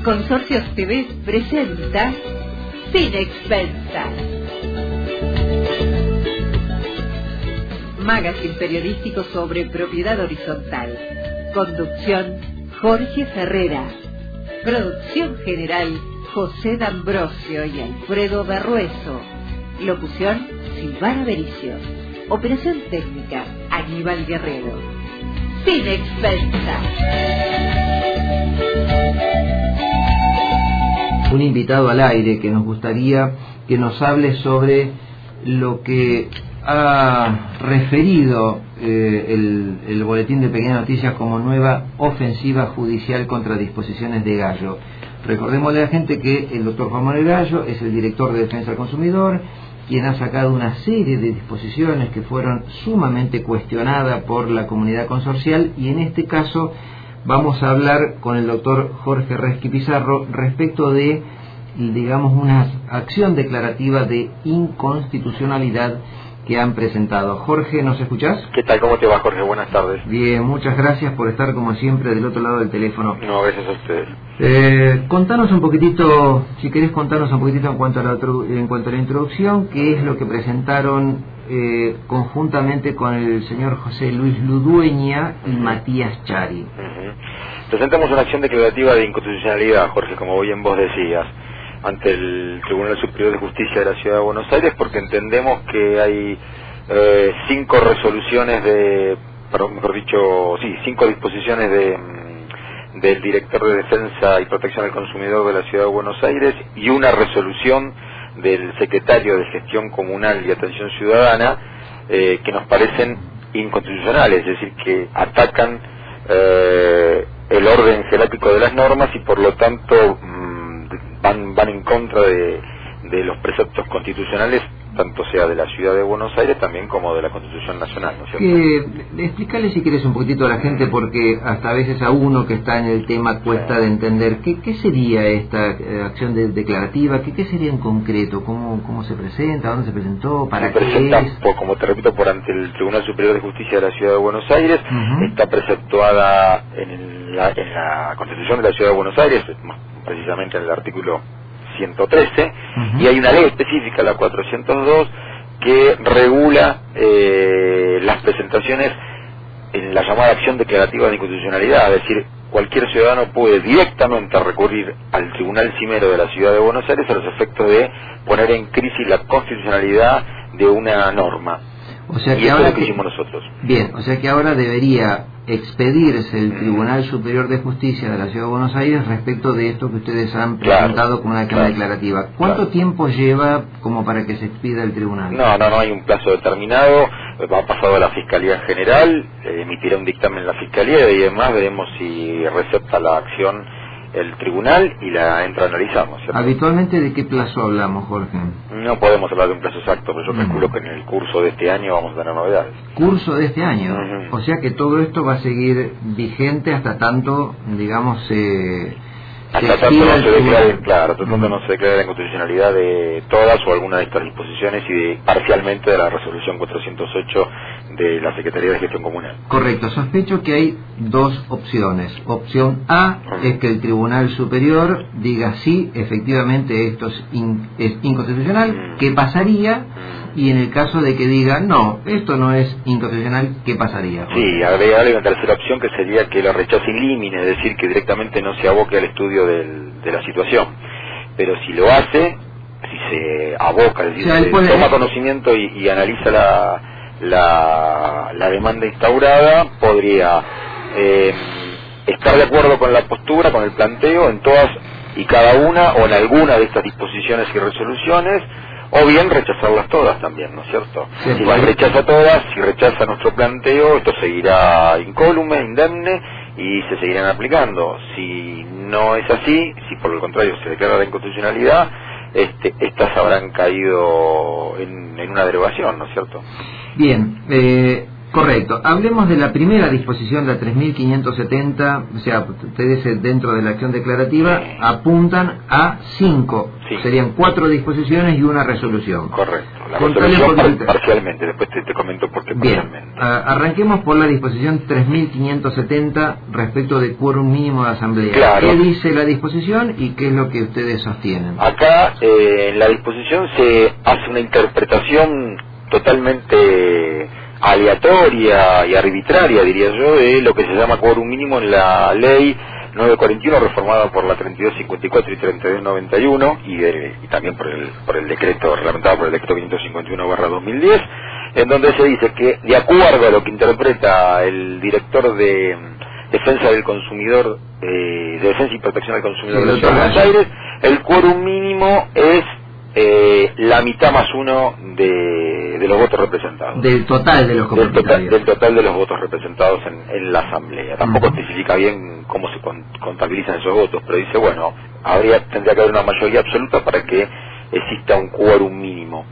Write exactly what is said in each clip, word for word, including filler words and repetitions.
Consorcios T V presenta Sin Expensas. Magazine periodístico sobre propiedad horizontal. Conducción Jorge Ferrera. Producción general José D'Ambrosio y Alfredo Berrueso. Locución Silvana Bericio. Operación técnica Aníbal Guerrero. Sin Expensas. Un invitado al aire que nos gustaría que nos hable sobre lo que ha referido eh, el, el boletín de Pequeñas Noticias como nueva ofensiva judicial contra disposiciones de Gallo. Recordémosle a la gente que el doctor Juan Manuel Gallo es el director de Defensa del Consumidor, quien ha sacado una serie de disposiciones que fueron sumamente cuestionadas por la comunidad consorcial, y en este caso vamos a hablar con el doctor Jorge Resqui Pizarro respecto de, digamos, una acción declarativa de inconstitucionalidad que han presentado. Jorge, ¿nos escuchás? ¿Qué tal? ¿Cómo te va, Jorge? Buenas tardes. Bien, muchas gracias por estar como siempre del otro lado del teléfono. No, gracias a ustedes. Eh, contanos un poquitito, si querés contarnos un poquitito en cuanto a la, en cuanto a la introducción, qué es lo que presentaron eh, conjuntamente con el señor José Luis Ludueña y uh-huh. Matías Chari. Uh-huh. Presentamos una acción declarativa de inconstitucionalidad, Jorge, como bien vos decías, ante el Tribunal Superior de Justicia de la Ciudad de Buenos Aires, porque entendemos que hay eh, cinco resoluciones de, perdón, mejor dicho, sí, cinco disposiciones de del director de Defensa y Protección del Consumidor de la Ciudad de Buenos Aires y una resolución del secretario de Gestión Comunal y Atención Ciudadana eh, que nos parecen inconstitucionales, es decir, que atacan eh, el orden jerárquico de las normas y por lo tanto mmm, van, van en contra de, de los preceptos constitucionales, tanto sea de la Ciudad de Buenos Aires también como de la Constitución Nacional, ¿no es cierto? Que, explícale si quieres un poquitito a la gente, porque hasta a veces a uno que está en el tema cuesta sí. de entender qué, qué sería esta eh, acción de, declarativa, qué, qué sería en concreto, cómo, cómo se presenta, dónde se presentó, para se qué presenta, es. Por, como te repito, por ante el Tribunal Superior de Justicia de la Ciudad de Buenos Aires, uh-huh. está preceptuada en la, en la Constitución de la Ciudad de Buenos Aires, precisamente en el artículo ciento trece, uh-huh. y hay una ley específica, la cuatrocientos dos, que regula eh, las presentaciones en la llamada acción declarativa de inconstitucionalidad, es decir, cualquier ciudadano puede directamente recurrir al Tribunal Cimero de la Ciudad de Buenos Aires a los efectos de poner en crisis la constitucionalidad de una norma. O sea que y eso ahora es lo que que, hicimos nosotros. Bien, o sea que ahora debería expedirse el Tribunal Superior de Justicia de la Ciudad de Buenos Aires respecto de esto que ustedes han presentado claro, como una acción claro, declarativa. ¿Cuánto claro. tiempo lleva como para que se expida el tribunal? No, no, no hay un plazo determinado. Ha pasado a la Fiscalía General, eh, emitirá un dictamen en la Fiscalía y además veremos si recepta la acción el tribunal y la entra a analizamos, ¿cierto? ¿Habitualmente de qué plazo hablamos, Jorge? No podemos hablar de un plazo exacto, pero yo calculo uh-huh. que en el curso de este año vamos a tener novedades. ¿Curso de este año? Uh-huh. O sea que todo esto va a seguir vigente hasta tanto, digamos, eh, hasta tanto no se declare, claro, hasta tanto uh-huh. no se declare la inconstitucionalidad de todas o alguna de estas disposiciones y de, parcialmente de la resolución cuatrocientos ocho de la Secretaría de Gestión Comunal. Correcto, sospecho que hay dos opciones. Opción A uh-huh. es que el Tribunal Superior diga sí, efectivamente esto es, in, es inconstitucional, uh-huh. ¿qué pasaría? Uh-huh. Y en el caso de que diga no, esto no es inconstitucional, ¿qué pasaría? Sí, habría una tercera opción que sería que lo rechace in limine, es decir, que directamente no se aboque al estudio del, de la situación. Pero si lo hace, si se aboca, es decir, o sea, se puede... toma conocimiento y, y analiza la, la, la demanda instaurada, podría eh, estar de acuerdo con la postura, con el planteo en todas y cada una o en alguna de estas disposiciones y resoluciones, o bien rechazarlas todas también, ¿no es cierto? Sí, si las rechaza todas, si rechaza nuestro planteo, esto seguirá incólume, indemne, y se seguirán aplicando. Si no es así, si por el contrario se declara la inconstitucionalidad, este, estas habrán caído en, en una derogación, ¿no es cierto? Bien, eh, Correcto. Hablemos de la primera disposición, la tres mil quinientos setenta, o sea, ustedes dentro de la acción declarativa sí. apuntan a cinco, sí. Serían cuatro disposiciones y una resolución. Correcto. La Contale resolución par parcialmente, después te, te comento por qué Bien. parcialmente. Arranquemos por la disposición tres mil quinientos setenta respecto de quórum mínimo de asamblea. Claro. ¿Qué dice la disposición y qué es lo que ustedes sostienen? Acá eh, en la disposición se hace una interpretación totalmente aleatoria y arbitraria, diría yo, de lo que se llama quórum mínimo en la ley nueve cuarenta y uno, reformada por la treinta y dos cincuenta y cuatro y treinta y dos noventa y uno, y, de, y también por el, por el decreto, reglamentado por el decreto quinientos cincuenta y uno barra dos mil diez, en donde se dice que, de acuerdo a lo que interpreta el director de Defensa del Consumidor, eh, de Defensa y Protección del Consumidor sí, de la Ciudad de Buenos Aires, el quórum mínimo es eh, la mitad más uno de, de los votos representados. Del total de los del total, copropietarios. del total de los votos representados en, en la Asamblea. Tampoco uh-huh. especifica bien cómo se con, contabilizan esos votos, pero dice, bueno, habría tendría que haber una mayoría absoluta para que exista un quórum mínimo.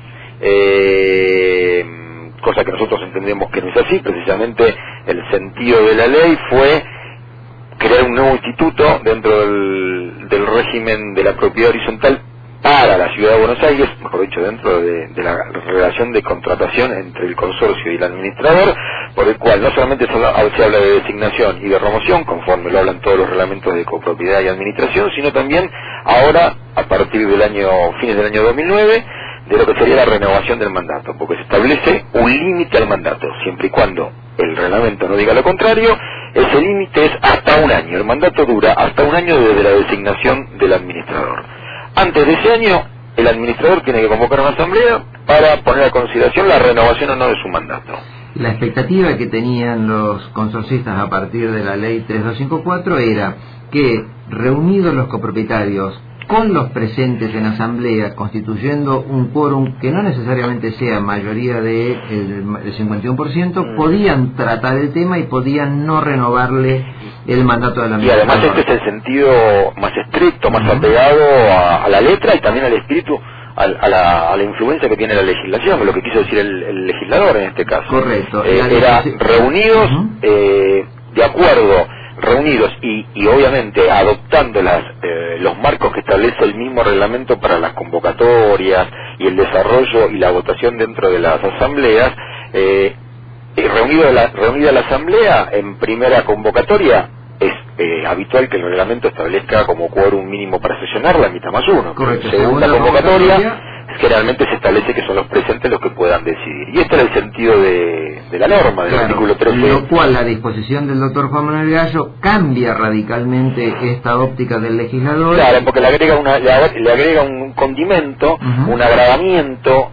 Eh, cosa que nosotros entendemos que no es así. Precisamente el sentido de la ley fue crear un nuevo instituto dentro del, del régimen de la propiedad horizontal para la Ciudad de Buenos Aires, mejor dicho, dentro de, de la relación de contratación entre el consorcio y el administrador, por el cual no solamente se habla, se habla de designación y de remoción, conforme lo hablan todos los reglamentos de copropiedad y administración, sino también ahora, a partir del año, fines del año dos mil nueve, de lo que sería la renovación del mandato, porque se establece un límite al mandato, siempre y cuando el reglamento no diga lo contrario. Ese límite es hasta un año, el mandato dura hasta un año desde la designación del administrador. Antes de ese año, el administrador tiene que convocar una asamblea para poner a consideración la renovación o no de su mandato. La expectativa que tenían los consorcistas a partir de la ley tres mil doscientos cincuenta y cuatro era que, reunidos los copropietarios con los presentes en asamblea, constituyendo un quórum que no necesariamente sea mayoría del de cincuenta y uno por ciento, mm. podían tratar el tema y podían no renovarle el mandato de la administración. Y además este es el sentido más estricto, más uh-huh. apegado a, a la letra y también al espíritu, a, a, la, a la influencia que tiene la legislación, lo que quiso decir el, el legislador en este caso. Correcto. Eh, era reunidos uh-huh. eh, de acuerdo, reunidos y, y obviamente adoptando las, eh, los marcos que establece el mismo reglamento para las convocatorias y el desarrollo y la votación dentro de las asambleas. Eh, reunido la, reunida la asamblea en primera convocatoria, es eh, habitual que el reglamento establezca como quórum mínimo para sesionar la mitad más uno. Correcto. Segunda convocatoria, convocatoria, generalmente se establece que son los presentes los que puedan decidir. Y este era el sentido de, de la norma, del claro, artículo trece. Lo cual la disposición del doctor Juan Manuel Gallo cambia radicalmente esta óptica del legislador. Claro, porque le agrega, una, le, le agrega un condimento, uh-huh. un agravamiento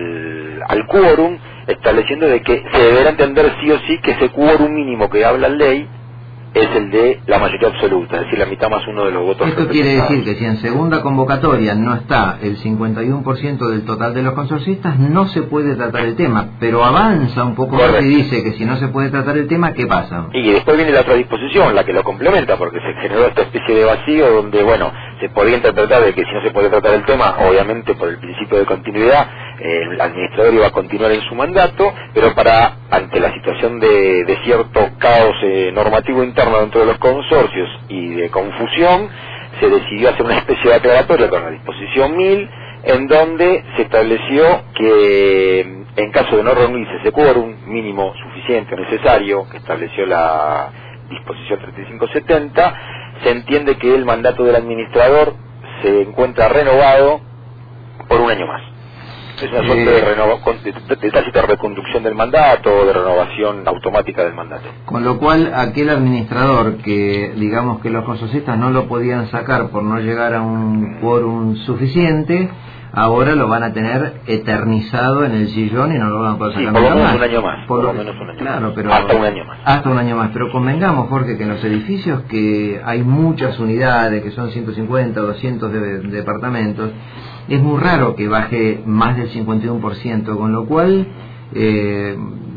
al, al quórum, estableciendo de que se deberá entender sí o sí que ese quórum mínimo que habla la ley es el de la mayoría absoluta, es decir, la mitad más uno de los votos. Esto quiere decir que si en segunda convocatoria no está el cincuenta y uno por ciento del total de los consorcistas, no se puede tratar el tema, pero avanza un poco más y dice que si no se puede tratar el tema, ¿qué pasa? Y después viene la otra disposición, la que lo complementa, porque se generó esta especie de vacío donde, bueno, se podía interpretar de que si no se puede tratar el tema, obviamente por el principio de continuidad, eh, el administrador iba a continuar en su mandato, pero para, ante la situación de, de cierto caos eh, normativo interno dentro de los consorcios y de confusión, se decidió hacer una especie de aclaratoria con la disposición mil, en donde se estableció que en caso de no reunirse ese quórum mínimo suficiente o necesario que estableció la disposición treinta y cinco setenta, se entiende que el mandato del administrador se encuentra renovado por un año más. Es una suerte de, renova, de, de tácita reconducción del mandato, de renovación automática del mandato. Con lo cual, aquel administrador que, digamos que los consorcistas no lo podían sacar por no llegar a un quórum suficiente, ahora lo van a tener eternizado en el sillón y no lo van a poder sacar. Sí, por lo menos más. un año más. Por, por lo menos un año claro, más. Pero, hasta un año más. Hasta un año más. Pero convengamos, Jorge, que en los edificios que hay muchas unidades, que son ciento cincuenta o doscientos de, de departamentos, es muy raro que baje más del cincuenta y uno por ciento, con lo cual, eh,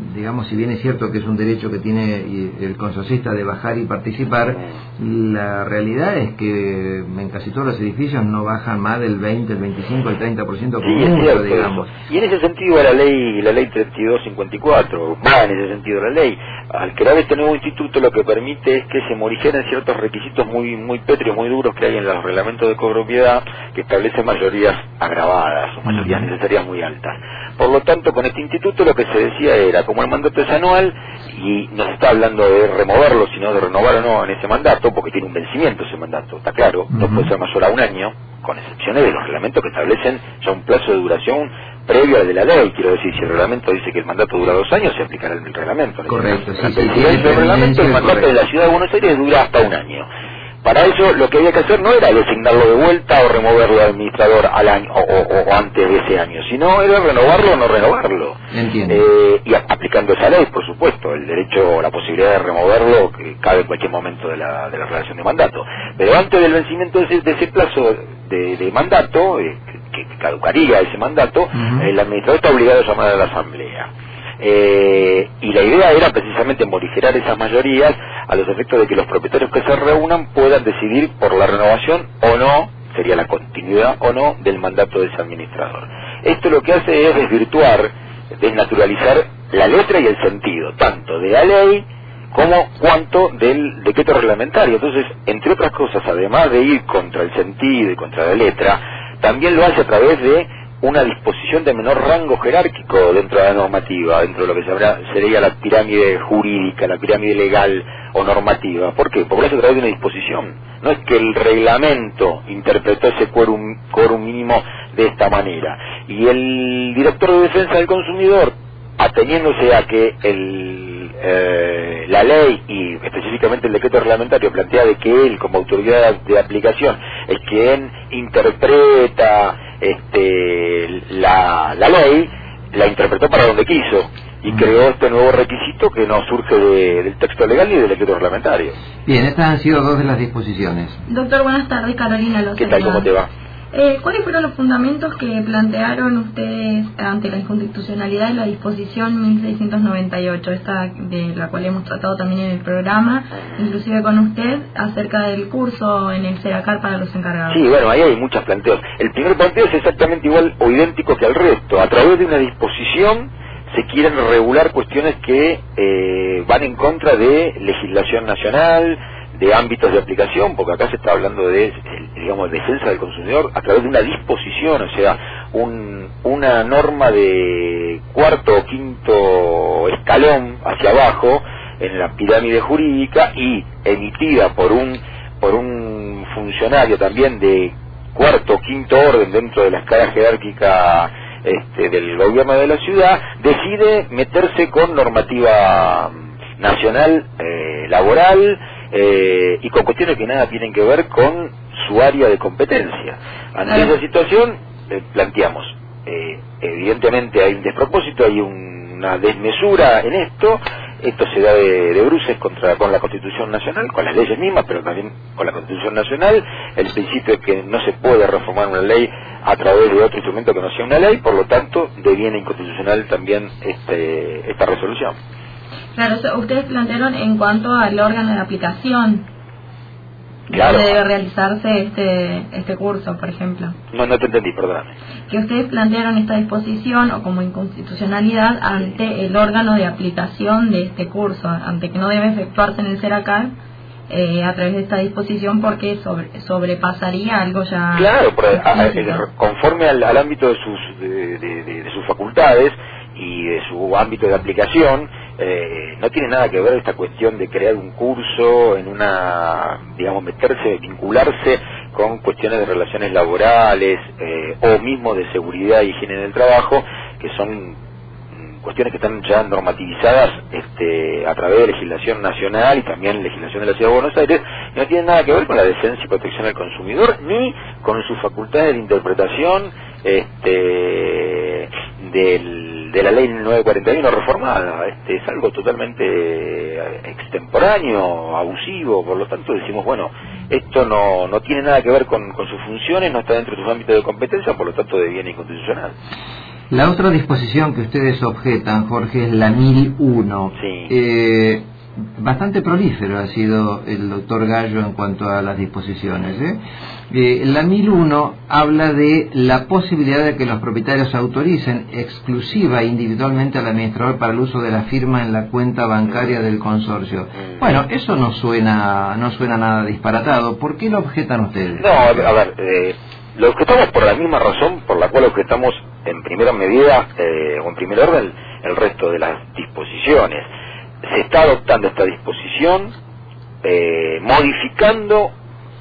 digamos, si bien es cierto que es un derecho que tiene el consorcista de bajar y participar, la realidad es que en casi todos los edificios no bajan más del veinte, el veinticinco, el treinta por ciento como sí, mucho, cierto, digamos. Eso. Y en ese sentido la ley la ley treinta y dos cincuenta y cuatro va en ese sentido la ley. Al crear este nuevo instituto lo que permite es que se morigeren ciertos requisitos muy muy pétreos, muy duros que hay en los reglamentos de copropiedad que establecen mayorías agravadas o mayorías necesarias muy altas. Por lo tanto, con este instituto lo que se decía era, como el mandato es anual, y no se está hablando de removerlo, sino de renovar o no en ese mandato, porque tiene un vencimiento ese mandato, está claro, no puede ser mayor a un año, con excepciones de los reglamentos que establecen ya un plazo de duración previo al de la ley. Quiero decir, si el reglamento dice que el mandato dura dos años, se aplicará el reglamento. Correcto, sí, sí, sí, si el reglamento, el mandato de la Ciudad de Buenos Aires dura hasta un año. Para eso lo que había que hacer no era designarlo de vuelta o removerlo al administrador al año o, o, o antes de ese año, sino era renovarlo o no renovarlo. Entiendo. Eh, y a, aplicando esa ley, por supuesto, el derecho o la posibilidad de removerlo que cabe en cualquier momento de la, de la relación de mandato. Pero antes del vencimiento de ese, de ese plazo de, de mandato, eh, que, que caducaría ese mandato, uh-huh. el administrador está obligado a llamar a la asamblea. Eh, y la idea era precisamente morigerar esas mayorías a los efectos de que los propietarios que se reúnan puedan decidir por la renovación o no, sería la continuidad o no del mandato de ese administrador. Esto lo que hace es desvirtuar, desnaturalizar la letra y el sentido, tanto de la ley como cuanto del decreto reglamentario. Entonces, entre otras cosas, además de ir contra el sentido y contra la letra, también lo hace a través de una disposición de menor rango jerárquico dentro de la normativa, dentro de lo que se habrá, sería la pirámide jurídica, la pirámide legal o normativa. ¿Por qué? Porque lo hace a través de una disposición. No es que el reglamento interpretó ese quórum, quórum mínimo de esta manera. Y el director de defensa del consumidor, ateniéndose a que el, eh, la ley y específicamente el decreto reglamentario plantea de que él, como autoridad de aplicación, es quien interpreta este, la, la ley, la interpretó para donde quiso y creó este nuevo requisito que no surge de, del texto legal ni del decreto reglamentario. Bien, estas han sido dos de las disposiciones. Doctor, buenas tardes, Carolina Lozano. ¿Qué tal, cómo te va? Eh, ¿Cuáles fueron los fundamentos que plantearon ustedes ante la inconstitucionalidad de la disposición mil seiscientos noventa y ocho, esta de la cual hemos tratado también en el programa, inclusive con usted, acerca del curso en el SERACAR para los encargados? Sí, bueno, ahí hay muchos planteos. El primer planteo es exactamente igual o idéntico que al resto. A través de una disposición se quieren regular cuestiones que eh, van en contra de legislación nacional, de ámbitos de aplicación, porque acá se está hablando de, digamos, defensa del consumidor a través de una disposición, o sea, un, una norma de cuarto o quinto escalón hacia abajo en la pirámide jurídica y emitida por un por un funcionario también de cuarto o quinto orden dentro de la escala jerárquica este, del gobierno de la ciudad, decide meterse con normativa nacional eh, laboral, Eh, y con cuestiones que nada tienen que ver con su área de competencia. Ante esa situación eh, planteamos, eh, evidentemente hay un despropósito, hay un, una desmesura en esto, esto se da de, de bruces contra, con la Constitución Nacional, con las leyes mismas, pero también con la Constitución Nacional, el principio es que no se puede reformar una ley a través de otro instrumento que no sea una ley, por lo tanto deviene inconstitucional también este, esta resolución. Claro, ustedes plantearon en cuanto al órgano de aplicación, claro, donde debe realizarse este este curso, por ejemplo. No, no te entendí, perdóname. Que ustedes plantearon esta disposición o como inconstitucionalidad ante el órgano de aplicación de este curso, ante que no debe efectuarse en el SERACAR eh, a través de esta disposición porque sobre, sobrepasaría algo ya... Claro, por, a, a, conforme al, al ámbito de sus, de, de, de, de sus facultades y de su ámbito de aplicación, Eh, no tiene nada que ver esta cuestión de crear un curso en una, digamos, meterse, vincularse con cuestiones de relaciones laborales eh, o mismo de seguridad y higiene en el trabajo, que son cuestiones que están ya normativizadas este, a través de legislación nacional y también legislación de la Ciudad de Buenos Aires, y no tiene nada que ver con la defensa y protección del consumidor ni con sus facultades de interpretación este, del de la ley nueve cuarenta y uno reformada. Este es algo totalmente extemporáneo, abusivo, por lo tanto decimos, bueno, esto no no tiene nada que ver con, con sus funciones, no está dentro de sus ámbitos de competencia, por lo tanto deviene inconstitucional. La otra disposición que ustedes objetan, Jorge, es la mil uno. Sí. Eh, bastante prolífero ha sido el doctor Gallo en cuanto a las disposiciones. ¿eh? Eh, la mil uno habla de la posibilidad de que los propietarios autoricen exclusiva e individualmente al administrador para el uso de la firma en la cuenta bancaria del consorcio. Bueno, eso no suena no suena nada disparatado. ¿Por qué lo objetan ustedes? No, a ver, a ver eh, lo objetamos por la misma razón por la cual objetamos en primera medida eh, o en primer orden el resto de las disposiciones. Se está adoptando esta disposición eh, modificando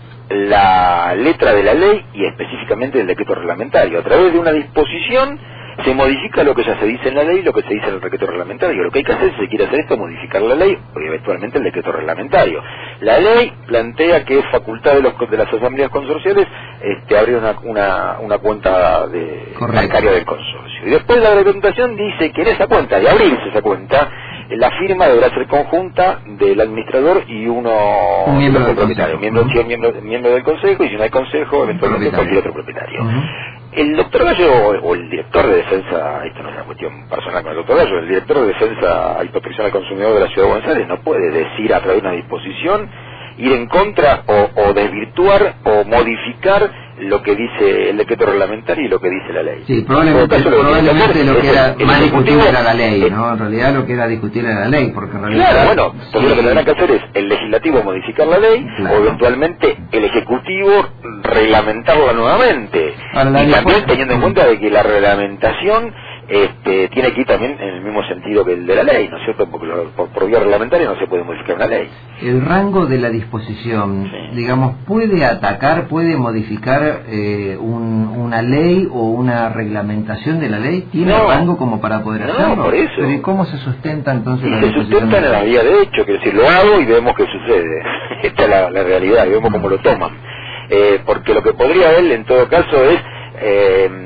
la letra de la ley y específicamente del decreto reglamentario. A través de una disposición se modifica lo que ya se dice en la ley y lo que se dice en el decreto reglamentario. Lo que hay que hacer, si se quiere hacer esto, es modificar la ley o eventualmente el decreto reglamentario. La ley plantea que es facultad de, los, de las asambleas consorciales este, abrir una, una, una cuenta de, bancaria del consorcio. Y después la reglamentación dice que en esa cuenta, de abrirse esa cuenta, la firma deberá ser conjunta del administrador y uno un miembro del propietario, miembro, uh-huh. miembro, miembro del consejo, y si no hay consejo, eventualmente cualquier otro propietario. Uh-huh. El doctor Gallo, o el director de defensa, esto no es una cuestión personal con el doctor Gallo, el director de defensa y protección al consumidor de la Ciudad de Buenos Aires no puede decir a través de una disposición, ir en contra o, o desvirtuar o modificar lo que dice el decreto reglamentario y lo que dice la ley. Sí, probablemente, caso, probablemente lo, lo que era más discutible era la ley, ¿no? En realidad lo que era discutible era la ley, porque en realidad... Claro, bueno, entonces sí. Lo que tendrán que hacer es el legislativo modificar la ley, claro, o eventualmente el ejecutivo reglamentarla nuevamente. Ahora, y también teniendo en cuenta de que la reglamentación este, tiene que ir también en el mismo sentido que el de la ley, ¿no es cierto? Porque lo, por, por vía reglamentaria no se puede modificar una ley. El rango de la disposición, sí, digamos, puede atacar, puede modificar eh, un, una ley o una reglamentación de la ley. ¿Tiene no, rango como para poder no, hacerlo? Por eso. Pero ¿y cómo se sustenta entonces y la se disposición? Se sustenta en la vía de hecho, quiero decir, lo hago y vemos qué sucede. Esta es la, la realidad y vemos cómo lo toman. Eh, porque lo que podría él en todo caso es... Eh,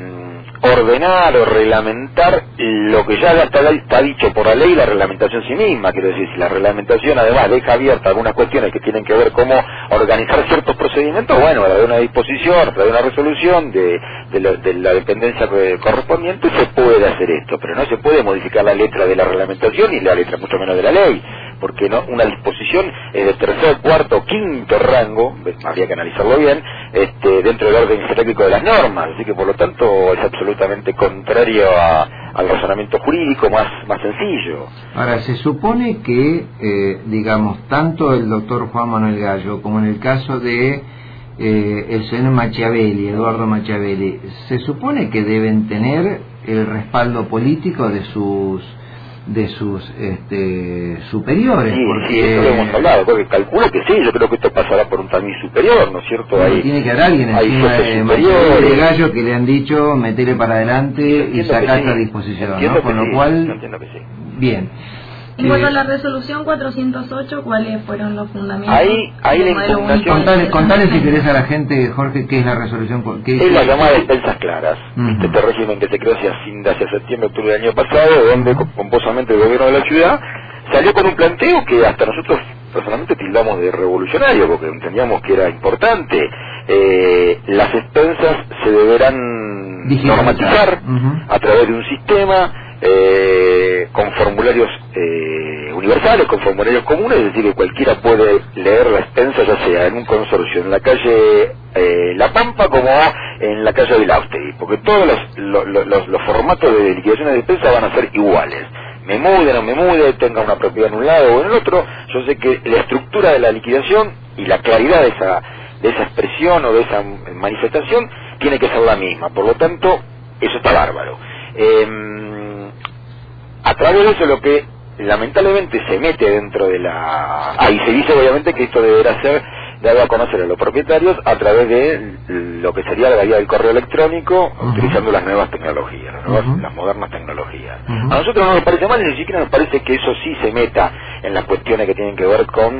ordenar o reglamentar lo que ya está, está dicho por la ley y la reglamentación sí misma. Quiero decir, si la reglamentación además deja abierta algunas cuestiones que tienen que ver cómo organizar ciertos procedimientos, bueno, a través de una disposición, a través de una resolución de, de, la, de la dependencia correspondiente se puede hacer esto, pero no se puede modificar la letra de la reglamentación y la letra mucho menos de la ley, porque no una disposición es de tercer, cuarto, quinto rango, habría que analizarlo bien, este, dentro del orden jerárquico de las normas, así que por lo tanto es absolutamente contrario a, al razonamiento jurídico más, más sencillo. Ahora, se supone que, eh, digamos, tanto el doctor Juan Manuel Gallo como en el caso de eh, el señor Machiavelli, Eduardo Machiavelli, se supone que deben tener el respaldo político de sus de sus este, superiores. Sí, porque sí, eso lo hemos hablado, porque calculo que sí, yo creo que esto pasará por un tamiz superior, ¿no es cierto? Bueno, hay, tiene que haber alguien encima de Machiavelli de Gallo que le han dicho metele para adelante y sacar esta sí. disposición, ¿no? Con lo sí. cual, entiendo que sí. Bien. En cuanto a la resolución cuatrocientos ocho, ¿cuáles fueron los fundamentos? Ahí, ahí la impugnación... Contale, contale si querés a la gente, Jorge, qué es la resolución. ¿Qué es la llamada de expensas claras, uh-huh. este régimen que se creó hacia, hacia septiembre, octubre del año pasado, donde pomposamente el gobierno de la ciudad salió con un planteo que hasta nosotros personalmente tildamos de revolucionario, porque entendíamos que era importante. Eh, las expensas se deberán normatizar uh-huh. a través de un sistema eh, con formularios eh, universales, con formularios comunes, es decir, que cualquiera puede leer la expensa, ya sea en un consorcio en la calle eh, La Pampa como en la calle Vilausteri, porque todos los, los, los, los formatos de liquidación de expensa van a ser iguales. Me mude, no me mude, tenga una propiedad en un lado o en el otro, yo sé que la estructura de la liquidación y la claridad de esa, de esa expresión o de esa manifestación tiene que ser la misma, por lo tanto, eso está bárbaro. Eh, a través de eso lo que lamentablemente se mete dentro de la... Ah, y se dice obviamente que esto deberá ser dado a conocer a los propietarios a través de lo que sería la vía del correo electrónico, uh-huh. utilizando las nuevas tecnologías, las, nuevas, uh-huh. las modernas tecnologías. Uh-huh. A nosotros no nos parece mal, ni siquiera nos parece que eso sí se meta en las cuestiones que tienen que ver con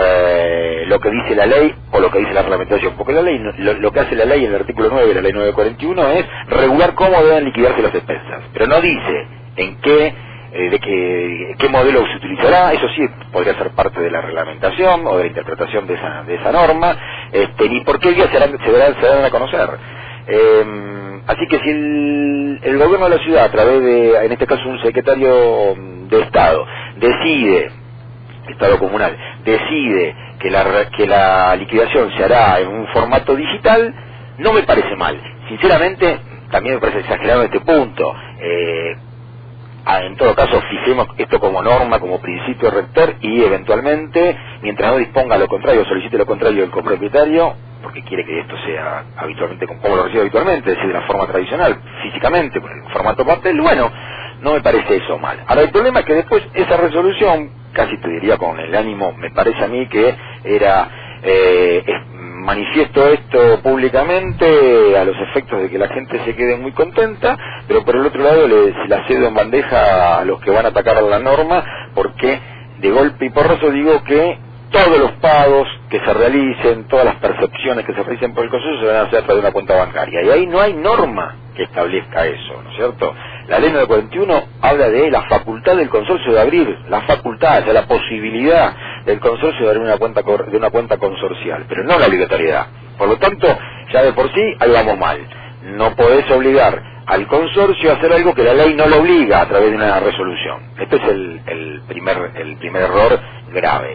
eh, lo que dice la ley o lo que dice la reglamentación, porque la ley, lo, lo que hace la ley en el artículo nueve de la ley nueve cuarenta y uno es regular cómo deben liquidarse las expensas, pero no dice en qué Eh, de qué, qué modelo se utilizará. Eso sí podría ser parte de la reglamentación o de la interpretación de esa, de esa norma, este, ni por qué días se darán, se darán, se darán a conocer. Eh, así que si el, el gobierno de la ciudad, a través de, en este caso un secretario de Estado, decide, Estado comunal, decide que la, que la liquidación se hará en un formato digital, no me parece mal. Sinceramente, también me parece exagerado este punto. Eh, en todo caso, fijemos esto como norma, como principio rector, y eventualmente, mientras no disponga lo contrario, solicite lo contrario del copropietario, porque quiere que esto sea habitualmente como lo recibe habitualmente, es decir, de la forma tradicional, físicamente, en formato papel, bueno, no me parece eso mal. Ahora, el problema es que después esa resolución, casi te diría con el ánimo, me parece a mí que era, eh, es, manifiesto esto públicamente a los efectos de que la gente se quede muy contenta, pero por el otro lado le, se la cedo en bandeja a los que van a atacar la norma, porque de golpe y porrazo digo que todos los pagos que se realicen, todas las percepciones que se realicen por el consorcio se van a hacer a través de una cuenta bancaria, y ahí no hay norma que establezca eso, ¿no es cierto? La ley nueve cuarenta y uno habla de la facultad del consorcio de abrir, la facultad, o sea, la posibilidad del consorcio de abrir una cuenta de una cuenta consorcial, pero no la obligatoriedad. Por lo tanto, ya de por sí, ahí vamos mal. No podés obligar al consorcio a hacer algo que la ley no lo obliga a través de una resolución. Este es el, el primer el primer error grave.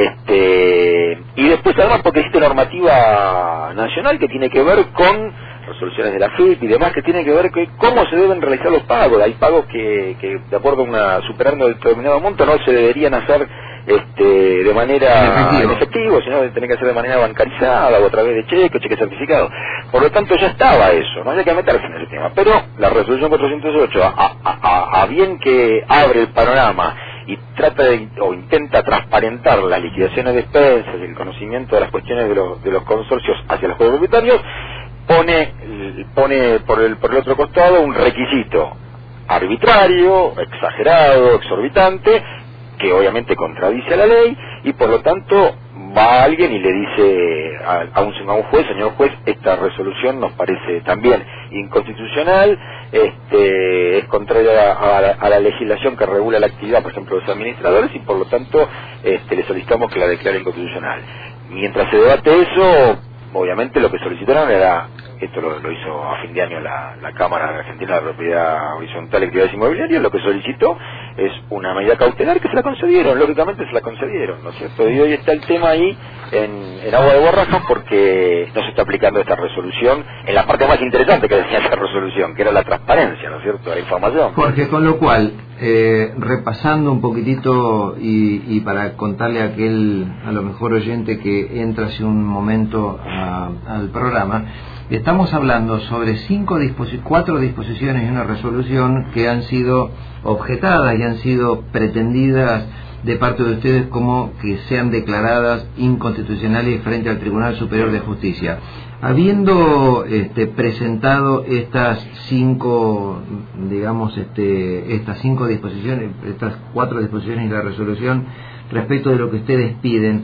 Este y después además porque existe normativa nacional que tiene que ver con resoluciones de la F I P y demás que tienen que ver con cómo se deben realizar los pagos. Hay pagos que, que de acuerdo a una superando determinado monto no se deberían hacer este de manera efectivo, efectivo sino que tienen que hacer de manera bancarizada o a través de cheque, cheque certificado. Por lo tanto ya estaba eso, no había que meterse en ese tema. Pero la resolución cuatrocientos ocho, a, a, a, a bien que abre el panorama y trata de, o intenta transparentar las liquidaciones de expensas y el conocimiento de las cuestiones de los, de los consorcios hacia los propietarios, pone pone por el por el otro costado un requisito arbitrario, exagerado, exorbitante, que obviamente contradice a la ley, y por lo tanto va alguien y le dice a, a, un, a un juez, señor juez, esta resolución nos parece también inconstitucional, este es contraria a, a, la, a la legislación que regula la actividad, por ejemplo, de los administradores, y por lo tanto este, le solicitamos que la declare inconstitucional. Mientras se debate eso, obviamente lo que solicitaron era, esto lo, lo hizo a fin de año la, la Cámara Argentina de Propiedad Horizontal y Actividades Inmobiliarias, lo que solicitó es una medida cautelar que se la concedieron, lógicamente se la concedieron, ¿no es cierto? Y hoy está el tema ahí en, en agua de borrajas porque no se está aplicando esta resolución en la parte más interesante que decía esa resolución, que era la transparencia, ¿no es cierto?, la información. Jorge, con lo cual, eh, repasando un poquitito y, y para contarle a aquel, a lo mejor oyente que entra hace un momento a, al programa, estamos hablando sobre cinco disposi- cuatro disposiciones y una resolución que han sido objetadas y han sido pretendidas de parte de ustedes como que sean declaradas inconstitucionales frente al Tribunal Superior de Justicia. Habiendo este, presentado estas cinco, digamos, este, estas cinco disposiciones, estas cuatro disposiciones y la resolución respecto de lo que ustedes piden,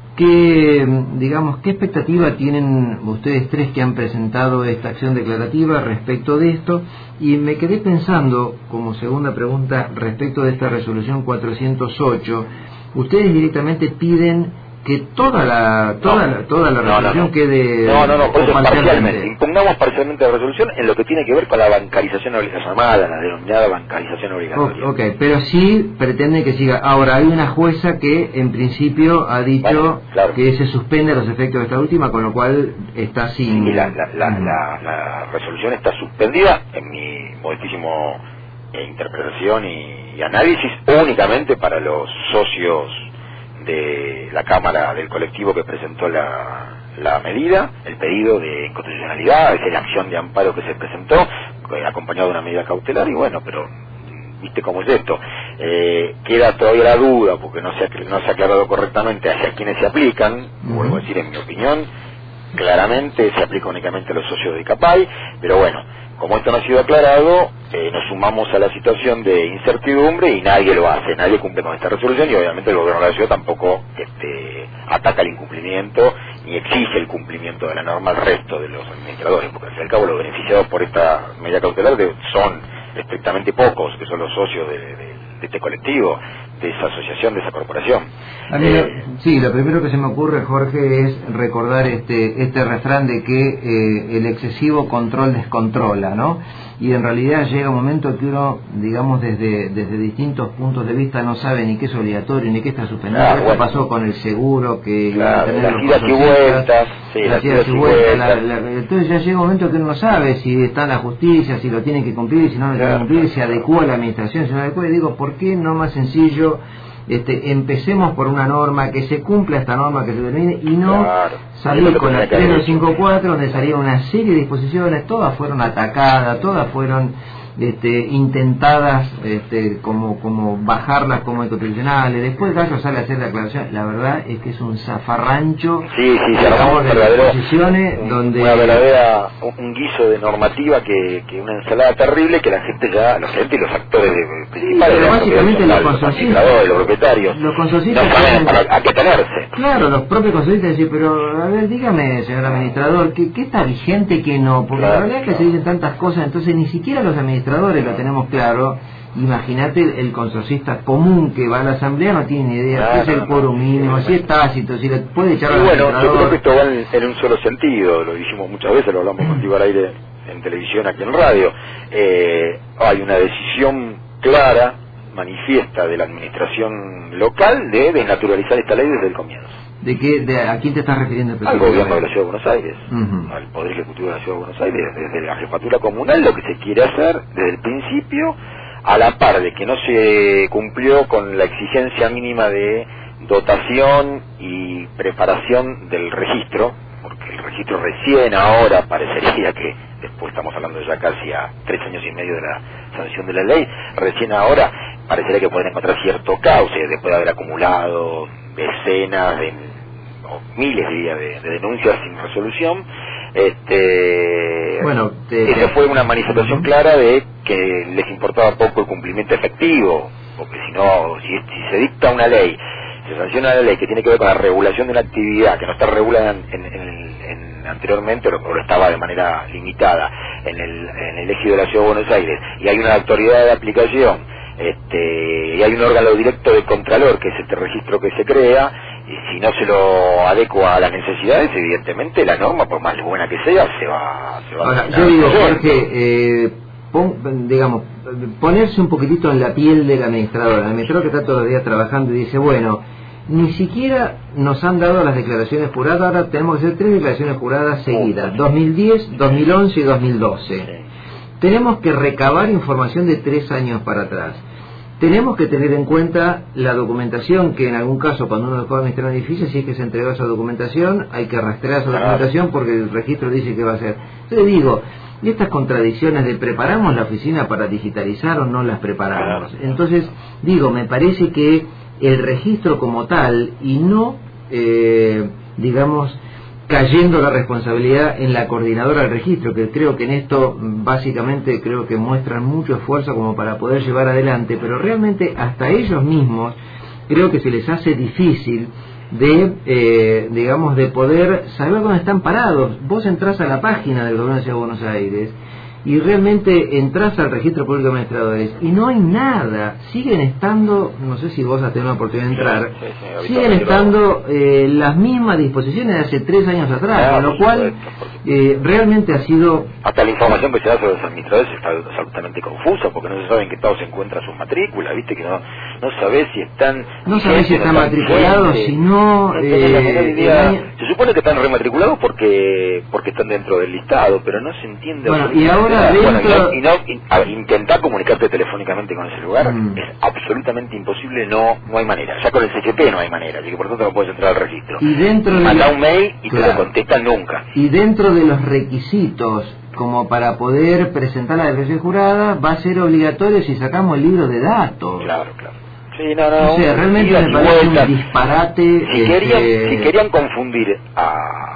¿qué, digamos, qué expectativa tienen ustedes tres que han presentado esta acción declarativa respecto de esto? Y me quedé pensando, como segunda pregunta, respecto de esta resolución cuatrocientos ocho, ustedes directamente piden que toda la toda no, la, toda la resolución no, no, no. quede no, no, no, por eso parcialmente. parcialmente impugnamos parcialmente la resolución en lo que tiene que ver con la bancarización obligatoria, la denominada bancarización obligatoria. Ok, pero sí pretende que siga. Ahora, hay una jueza que en principio ha dicho bueno, claro. que se suspende los efectos de esta última, con lo cual está sin... Sí, la, la, la, la, la resolución está suspendida, en mi modestísimo eh, interpretación y, y análisis, únicamente para los socios de la Cámara del colectivo que presentó la, la medida, el pedido de inconstitucionalidad, es la acción de amparo que se presentó, eh, acompañado de una medida cautelar, y bueno, pero viste cómo es esto, eh, queda todavía la duda, porque no se, ha, no se ha aclarado correctamente hacia quienes se aplican, uh-huh. Vuelvo a decir, en mi opinión, claramente se aplica únicamente a los socios de CAPAI, pero bueno, como esto no ha sido aclarado, eh, nos sumamos a la situación de incertidumbre y nadie lo hace, nadie cumple con esta resolución, y obviamente el gobierno de la ciudad tampoco este, ataca el incumplimiento ni exige el cumplimiento de la norma al resto de los administradores, porque al fin y al cabo los beneficiados por esta medida cautelar de, son estrictamente pocos, que son los socios de, de, de este colectivo. de esa asociación, de esa corporación. A mí, eh, sí, lo primero que se me ocurre, Jorge, es recordar este este refrán de que eh, el excesivo control descontrola, ¿no? Y en realidad llega un momento que uno, digamos, desde desde distintos puntos de vista no sabe ni qué es obligatorio, ni qué está suspendido. Claro, Esto bueno. pasó con el seguro, que claro, iba a tener las los idas y consorcistas, vueltas, sí, las idas y vueltas. La, la, entonces ya llega un momento que uno no sabe si está en la justicia, si lo tiene que cumplir, si no lo tiene claro, que cumplir, si claro. adecua a la administración, si no adecua. Y digo, ¿por qué no más sencillo? Este, empecemos por una norma, que se cumpla esta norma, que se termine, y no claro. salir con la tres doscientos cincuenta y cuatro, donde salieron una serie de disposiciones, todas fueron atacadas, todas fueron este, intentadas este, como como bajarlas como inconstitucionales. Después Gallo sale a hacer la aclaración. La verdad es que es un zafarrancho, sí, sí, se armó un de verdadero, disposiciones un, donde una verdadera, un, un guiso de normativa que, que una ensalada terrible que la gente ya, la gente y los actores de, principales, pero de la básicamente propiedad los social, consorcistas, los administradores, los propietarios, los consorcistas no saben tienen- para, a qué tenerse. Claro, los propios consorcistas dicen, pero a ver, dígame, señor administrador, ¿qué, qué está vigente y qué no? Porque Claro, la verdad es que claro. se dicen tantas cosas, entonces ni siquiera los administradores lo tenemos claro. Imagínate el, el consorcista común que va a la asamblea, no tiene ni idea Claro, si es el no, quórum no, mínimo, no, si es tácito, si le puede echar Y al bueno, yo creo administrador. que esto va en, en un solo sentido, lo dijimos muchas veces, lo hablamos contigo al aire en televisión, aquí en radio. Eh, hay una decisión clara, manifiesta de la administración local de desnaturalizar esta ley desde el comienzo. ¿De qué, de, ¿A quién te estás refiriendo? Al gobierno de la Ciudad de Buenos Aires, Uh-huh. al Poder Ejecutivo de la Ciudad de Buenos Aires, desde la jefatura comunal, lo que se quiere hacer desde el principio, a la par de que no se cumplió con la exigencia mínima de dotación y preparación del registro, porque el registro recién ahora parecería que, después estamos hablando ya casi a tres años y medio de la sanción de la ley, recién ahora parecería que pueden encontrar cierto cauce después de haber acumulado decenas de o miles diría, de, de denuncias sin resolución. Este, Bueno, te, esa te... fue una manifestación clara de que les importaba poco el cumplimiento efectivo, porque si no, si, si se dicta una ley, se sanciona la ley que tiene que ver con la regulación de una actividad que no está regulada en, en, en, en anteriormente, o lo estaba de manera limitada en el, en el ejido de la Ciudad de Buenos Aires, y hay una autoridad de aplicación, este, y hay un órgano directo de contralor, que es este registro que se crea, y si no se lo adecua a las necesidades, evidentemente la norma, por más buena que sea, se va, se va Ahora, a yo digo, Jorge, eh, pon, digamos, ponerse un poquitito en la piel del administrador, el administrador que está todos los días trabajando y dice, bueno, ni siquiera nos han dado las declaraciones juradas, ahora tenemos que hacer tres declaraciones juradas seguidas, dos mil diez, dos mil once y dos mil doce. Sí. Tenemos que recabar información de tres años para atrás. Tenemos que tener en cuenta la documentación, que en algún caso cuando uno dejó de administrar un edificio, si es que se entregó esa documentación, hay que rastrear esa documentación porque el registro dice que va a ser. Entonces digo, y estas contradicciones de preparamos la oficina para digitalizar o no las preparamos. Entonces digo, me parece que el registro como tal y no, eh, digamos, cayendo la responsabilidad en la coordinadora del registro, que creo que en esto básicamente creo que muestran mucho esfuerzo como para poder llevar adelante, pero realmente hasta ellos mismos creo que se les hace difícil de, eh, digamos, de poder saber dónde están parados. Vos entrás a la página del Gobierno de la Ciudad de Buenos Aires y realmente entras al registro público de administradores y no hay nada, siguen estando, no sé si vos has tenido la oportunidad de entrar, sí, sí, sí, siguen estando eh, las mismas disposiciones de hace tres años atrás, Ah, con lo por cual supuesto, por supuesto. eh, realmente ha sido... Hasta la información que se da sobre los administradores está absolutamente confusa, porque no se sabe en qué estado se encuentra sus matrículas, viste que no no sabés si están... No sabés si están matriculados, si no... no tenés la eh, menor idea. el año- Se supone que están rematriculados porque porque están dentro del listado, pero no se entiende Bueno, absolutamente y ahora nada. Bueno, y dentro- no, y no- y- a ver, intentar comunicarte telefónicamente con ese lugar Mm. es absolutamente imposible, no no hay manera. Ya con el C G P no hay manera, así que por tanto no puedes entrar al registro. Y dentro de- Manda un mail y te Claro. lo contestan nunca. Y dentro de los requisitos como para poder presentar la declaración jurada va a ser obligatorio si sacamos el libro de datos. Claro, claro. Sí, no, no. O sea, realmente idas me y parece vueltas. un disparate. Si este, querían, si querían confundir a,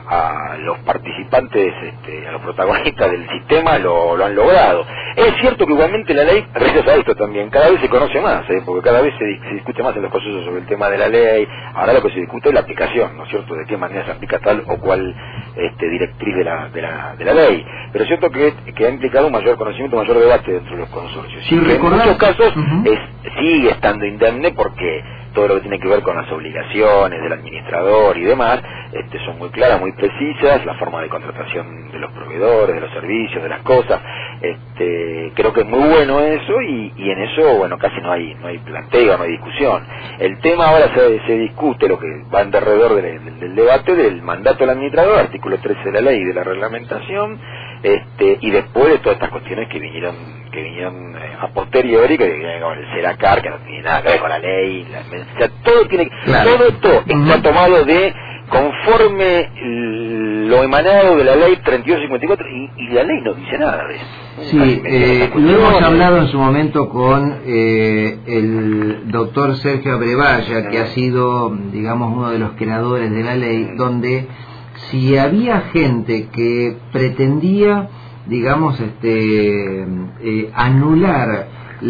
a los participantes, este, a los protagonistas del sistema lo, lo han logrado. Es cierto que igualmente la ley, gracias a esto también, cada vez se conoce más, ¿eh? Porque cada vez se, se discute más en los procesos sobre el tema de la ley. Ahora lo que se discute es la aplicación, ¿no es cierto?, de qué manera se aplica tal o cual este, directriz de la, de, la, de la ley. Pero es cierto que, que ha implicado un mayor conocimiento, un mayor debate dentro de los consorcios. Sí, y en muchos casos uh-huh. es, sigue estando indemne porque todo lo que tiene que ver con las obligaciones del administrador y demás, este, son muy claras, muy precisas, la forma de contratación de los proveedores, de los servicios, de las cosas, este, creo que es muy bueno eso, y, y en eso, bueno, casi no hay no hay planteo, no hay discusión. El tema ahora se, se discute, lo que va en derredor del, del, del debate, del mandato del administrador, artículo trece de la ley y de la reglamentación, este, y después de todas estas cuestiones que vinieron que vinieron eh, a posteriori, que vinieron con el CERACAR, que no tiene nada que ver con la ley, la, o sea, todo tiene, claro. todo esto uh-huh. está tomado de conforme lo emanado de la ley treinta y dos cincuenta y cuatro, y, y la ley no dice nada de eso. Sí, eh, lo hemos hablado en su momento con eh, el doctor Sergio Abrevaya, que ha sido, digamos, uno de los creadores de la ley, donde si había gente que pretendía, digamos, este eh, anular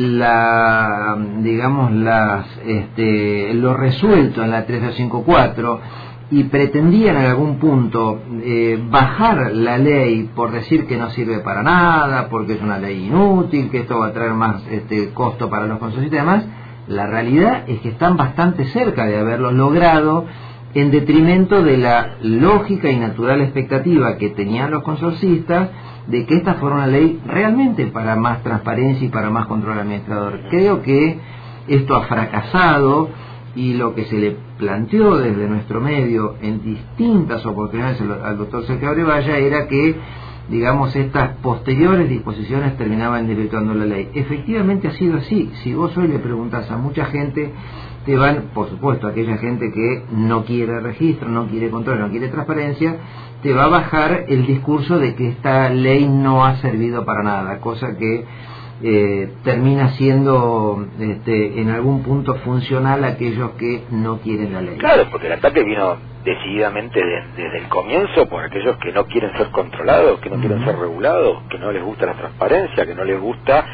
la, digamos, las, este, lo resuelto en la trece cincuenta y cuatro y pretendían en algún punto eh, bajar la ley por decir que no sirve para nada, porque es una ley inútil, que esto va a traer más este, costo para los consorcios y demás, la realidad es que están bastante cerca de haberlo logrado, en detrimento de la lógica y natural expectativa que tenían los consorcistas de que esta fuera una ley realmente para más transparencia y para más control administrador. Creo que esto ha fracasado, y lo que se le planteó desde nuestro medio en distintas oportunidades al doctor Sergio Abrevaya era que, digamos, estas posteriores disposiciones terminaban desvirtuando la ley. Efectivamente ha sido así. Si vos hoy le preguntás a mucha gente, te van, por supuesto, aquella gente que no quiere registro, no quiere control, no quiere transparencia, te va a bajar el discurso de que esta ley no ha servido para nada, cosa que eh, termina siendo este, en algún punto funcional a aquellos que no quieren la ley. Claro, porque el ataque vino decididamente de, desde el comienzo por aquellos que no quieren ser controlados, que no uh-huh. quieren ser regulados, que no les gusta la transparencia, que no les gusta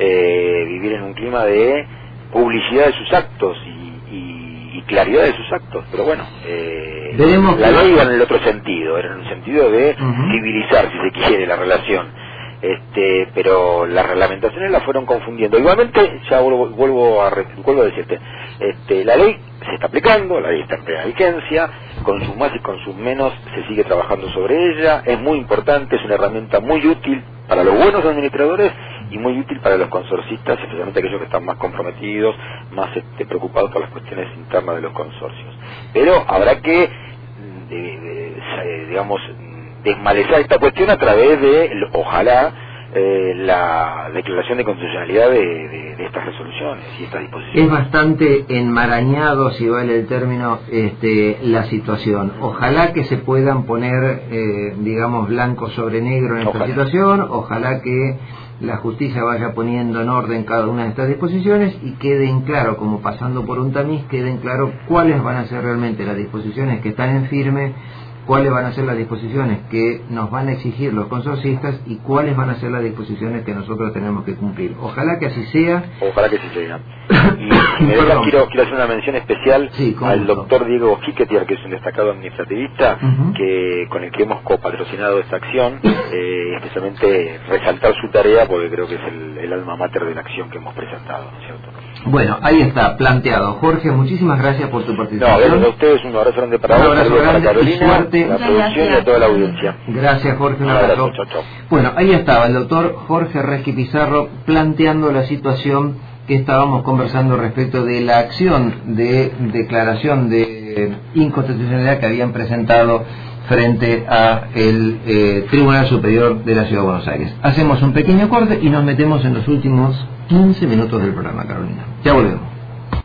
eh, vivir en un clima de publicidad de sus actos y, y, y claridad de sus actos. Pero bueno, eh, la ley iba en el otro sentido, era en el sentido de uh-huh. civilizar, si se quiere, la relación. Este, pero las reglamentaciones las fueron confundiendo. Igualmente, ya vuelvo, vuelvo a vuelvo a decirte, este, la ley se está aplicando, la ley está en plena vigencia, con sus más y con sus menos se sigue trabajando sobre ella, es muy importante, es una herramienta muy útil para los buenos administradores y muy útil para los consorcistas, especialmente aquellos que están más comprometidos, más este, preocupados por las cuestiones internas de los consorcios. Pero habrá que, de, de, digamos, desmalezar esta cuestión a través de, ojalá, eh, la declaración de constitucionalidad de, de, de estas resoluciones y estas disposiciones. Es bastante enmarañado, si vale el término, este, la situación. Ojalá que se puedan poner, eh, digamos, blanco sobre negro en esta ojalá. situación, ojalá que la justicia vaya poniendo en orden cada una de estas disposiciones y queden claro, como pasando por un tamiz, queden claro cuáles van a ser realmente las disposiciones que están en firme, cuáles van a ser las disposiciones que nos van a exigir los consorcistas y cuáles van a ser las disposiciones que nosotros tenemos que cumplir. Ojalá que así sea. Ojalá que así sea. Y si me dejas, quiero, quiero hacer una mención especial sí, al doctor Diego Hicketier, que es un destacado administrativista, uh-huh. que con el que hemos copatrocinado esta acción, eh, especialmente resaltar su tarea, porque creo que es el, el alma mater de la acción que hemos presentado, ¿no es cierto? Bueno, ahí está, planteado. Jorge, muchísimas gracias por tu participación. No, gracias a ustedes, un abrazo grande para vos, un abrazo grande para Carolina, y suerte. la producción y a toda la audiencia. Gracias, Jorge, un abrazo. abrazo chau, chau. Bueno, ahí estaba el doctor Jorge Resqui Pizarro planteando la situación que estábamos conversando respecto de la acción de declaración de inconstitucionalidad que habían presentado frente a el eh, Tribunal Superior de la Ciudad de Buenos Aires. Hacemos un pequeño corte y nos metemos en los últimos quince minutos del programa, Carolina. Ya volvemos.